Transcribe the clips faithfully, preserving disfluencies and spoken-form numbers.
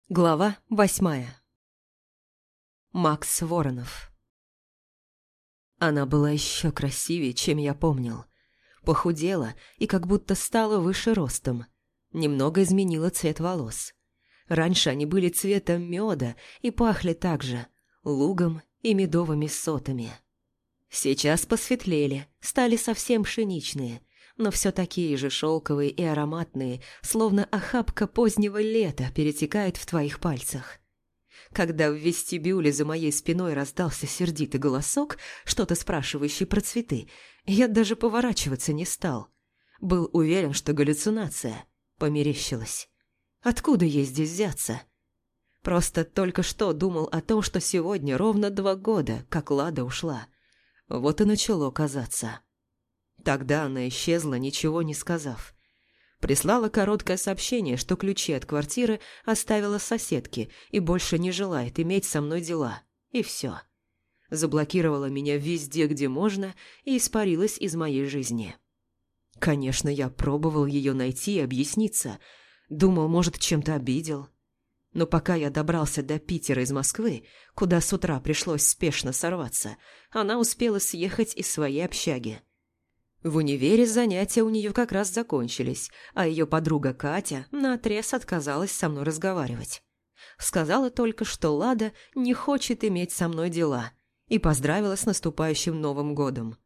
Глава восьмая. Макс Воронов. Она была еще красивее, чем я помнил. Похудела и как будто стала выше ростом. Немного изменила цвет волос. Раньше они были цвета меда и пахли так же лугом и медовыми сотами. Сейчас посветлели, стали совсем пшеничные, но все такие же шелковые и ароматные, словно охапка позднего лета перетекает в твоих пальцах. Когда в вестибюле за моей спиной раздался сердитый голосок, что-то спрашивающий про цветы, я даже поворачиваться не стал. Был уверен, что галлюцинация. Померещилась. Откуда ей здесь взяться? Просто только что думал о том, что сегодня ровно два года, как Лада ушла. Вот и начало казаться. Тогда она исчезла, ничего не сказав. Прислала короткое сообщение, что ключи от квартиры оставила соседке и больше не желает иметь со мной дела. И все. Заблокировала меня везде, где можно, и испарилась из моей жизни. Конечно, я пробовал ее найти и объясниться. Думал, может, чем-то обидел. Но пока я добрался до Питера из Москвы, куда с утра пришлось спешно сорваться, она успела съехать из своей общаги. В универе занятия у нее как раз закончились, а ее подруга Катя наотрез отказалась со мной разговаривать. Сказала только, что Лада не хочет иметь со мной дела, и поздравила с наступающим Новым годом.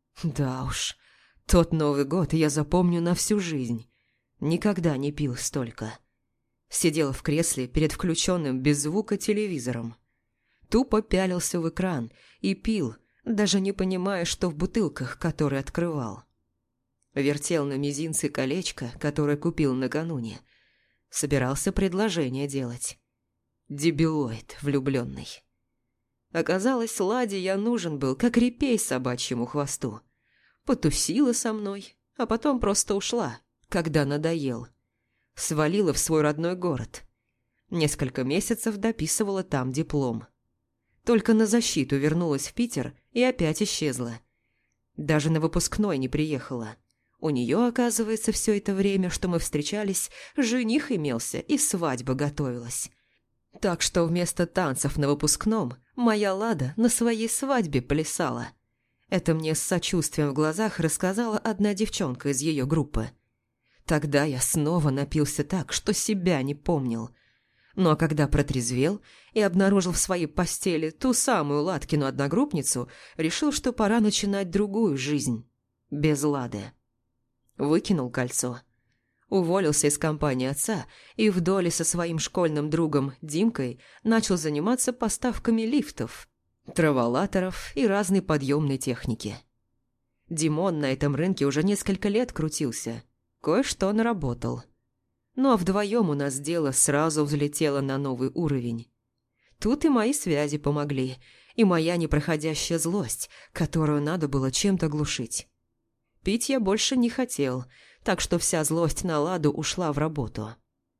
Да уж, тот Новый год я запомню на всю жизнь. Никогда не пил столько. Сидел в кресле перед включенным без звука телевизором. Тупо пялился в экран и пил, даже не понимая, что в бутылках, которые открывал. Вертел на мизинце колечко, которое купил накануне. Собирался предложение делать. Дебилоид влюбленный. Оказалось, Ладе я нужен был, как репей собачьему хвосту. Потусила со мной, а потом просто ушла, когда надоел. Свалила в свой родной город. Несколько месяцев дописывала там диплом. Только на защиту вернулась в Питер и опять исчезла. Даже на выпускной не приехала. У нее, оказывается, все это время, что мы встречались, жених имелся и свадьба готовилась. Так что вместо танцев на выпускном моя Лада на своей свадьбе плясала. Это мне с сочувствием в глазах рассказала одна девчонка из ее группы. Тогда я снова напился так, что себя не помнил. Ну а когда протрезвел и обнаружил в своей постели ту самую Ладкину одногруппницу, решил, что пора начинать другую жизнь. Без Лады. Выкинул кольцо. Уволился из компании отца и в доле со своим школьным другом Димкой начал заниматься поставками лифтов, траволаторов и разной подъемной техники. Димон на этом рынке уже несколько лет крутился. Кое-что наработал. Ну а вдвоем у нас дело сразу взлетело на новый уровень. Тут и мои связи помогли, и моя непроходящая злость, которую надо было чем-то глушить. Пить я больше не хотел, так что вся злость на Ладу ушла в работу.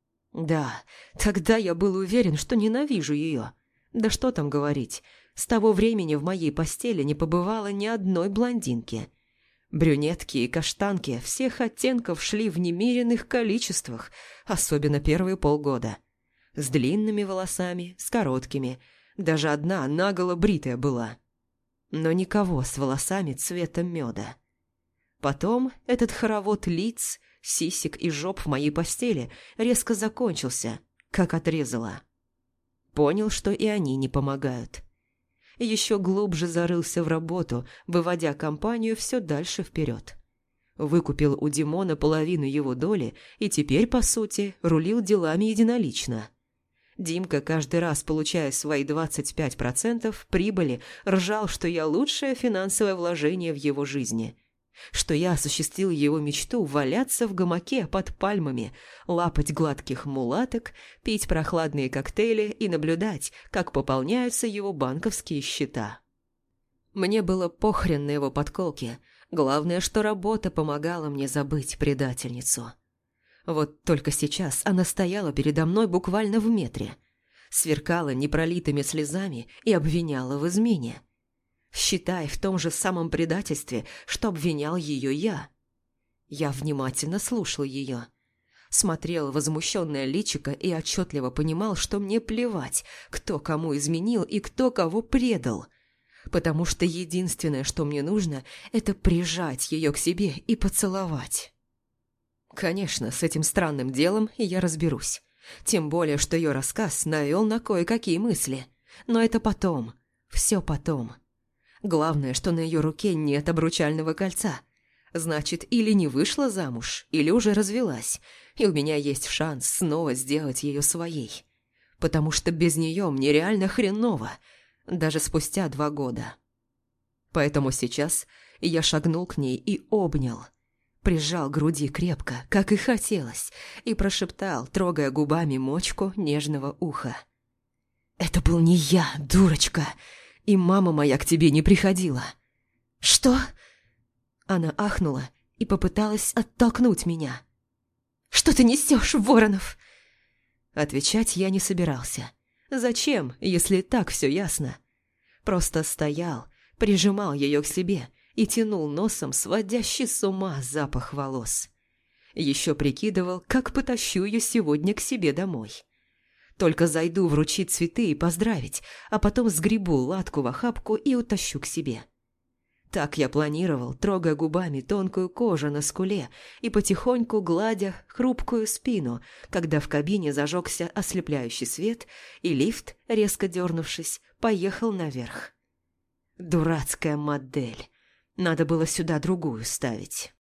Да, тогда я был уверен, что ненавижу ее. Да что там говорить, с того времени в моей постели не побывало ни одной блондинки. Брюнетки и каштанки всех оттенков шли в немеренных количествах, особенно первые полгода. С длинными волосами, с короткими, даже одна наголо бритая была. Но никого с волосами цвета меда. Потом этот хоровод лиц, сисек и жоп в моей постели резко закончился, как отрезало. Понял, что и они не помогают. Еще глубже зарылся в работу, выводя компанию все дальше вперед. Выкупил у Димона половину его доли и теперь, по сути, рулил делами единолично. Димка, каждый раз получая свои двадцать пять процентов прибыли, ржал, что я лучшее финансовое вложение в его жизни. Что я осуществил его мечту валяться в гамаке под пальмами, лапать гладких мулаток, пить прохладные коктейли и наблюдать, как пополняются его банковские счета. Мне было похрен на его подколки, главное, что работа помогала мне забыть предательницу. Вот только сейчас она стояла передо мной буквально в метре, сверкала непролитыми слезами и обвиняла в измене. Считай, в том же самом предательстве, что обвинял ее я. Я внимательно слушал ее. смотрел в возмущенное личико и отчетливо понимал, что мне плевать, кто кому изменил и кто кого предал. Потому что единственное, что мне нужно, это прижать ее к себе и поцеловать. Конечно, с этим странным делом я разберусь. Тем более, что ее рассказ навел на кое-какие мысли. Но это потом. Все потом. Главное, что на ее руке нет обручального кольца. Значит, или не вышла замуж, или уже развелась, и у меня есть шанс снова сделать ее своей. Потому что без нее мне реально хреново, даже спустя два года. Поэтому сейчас я шагнул к ней и обнял. Прижал к груди крепко, как и хотелось, и прошептал, трогая губами мочку нежного уха. «Это был не я, дурочка, и мама моя к тебе не приходила». «Что?» Она ахнула и попыталась оттолкнуть меня. «Что ты несешь, Воронов?» Отвечать я не собирался. Зачем, если и так все ясно? Просто стоял, прижимал ее к себе и тянул носом сводящий с ума запах волос. Еще прикидывал, как потащу ее сегодня к себе домой. Только зайду вручить цветы и поздравить, а потом сгребу латку в охапку и утащу к себе. Так я планировал, трогая губами тонкую кожу на скуле и потихоньку гладя хрупкую спину, когда в кабине зажегся ослепляющий свет, и лифт, резко дернувшись, поехал наверх. Дурацкая модель. Надо было сюда другую ставить.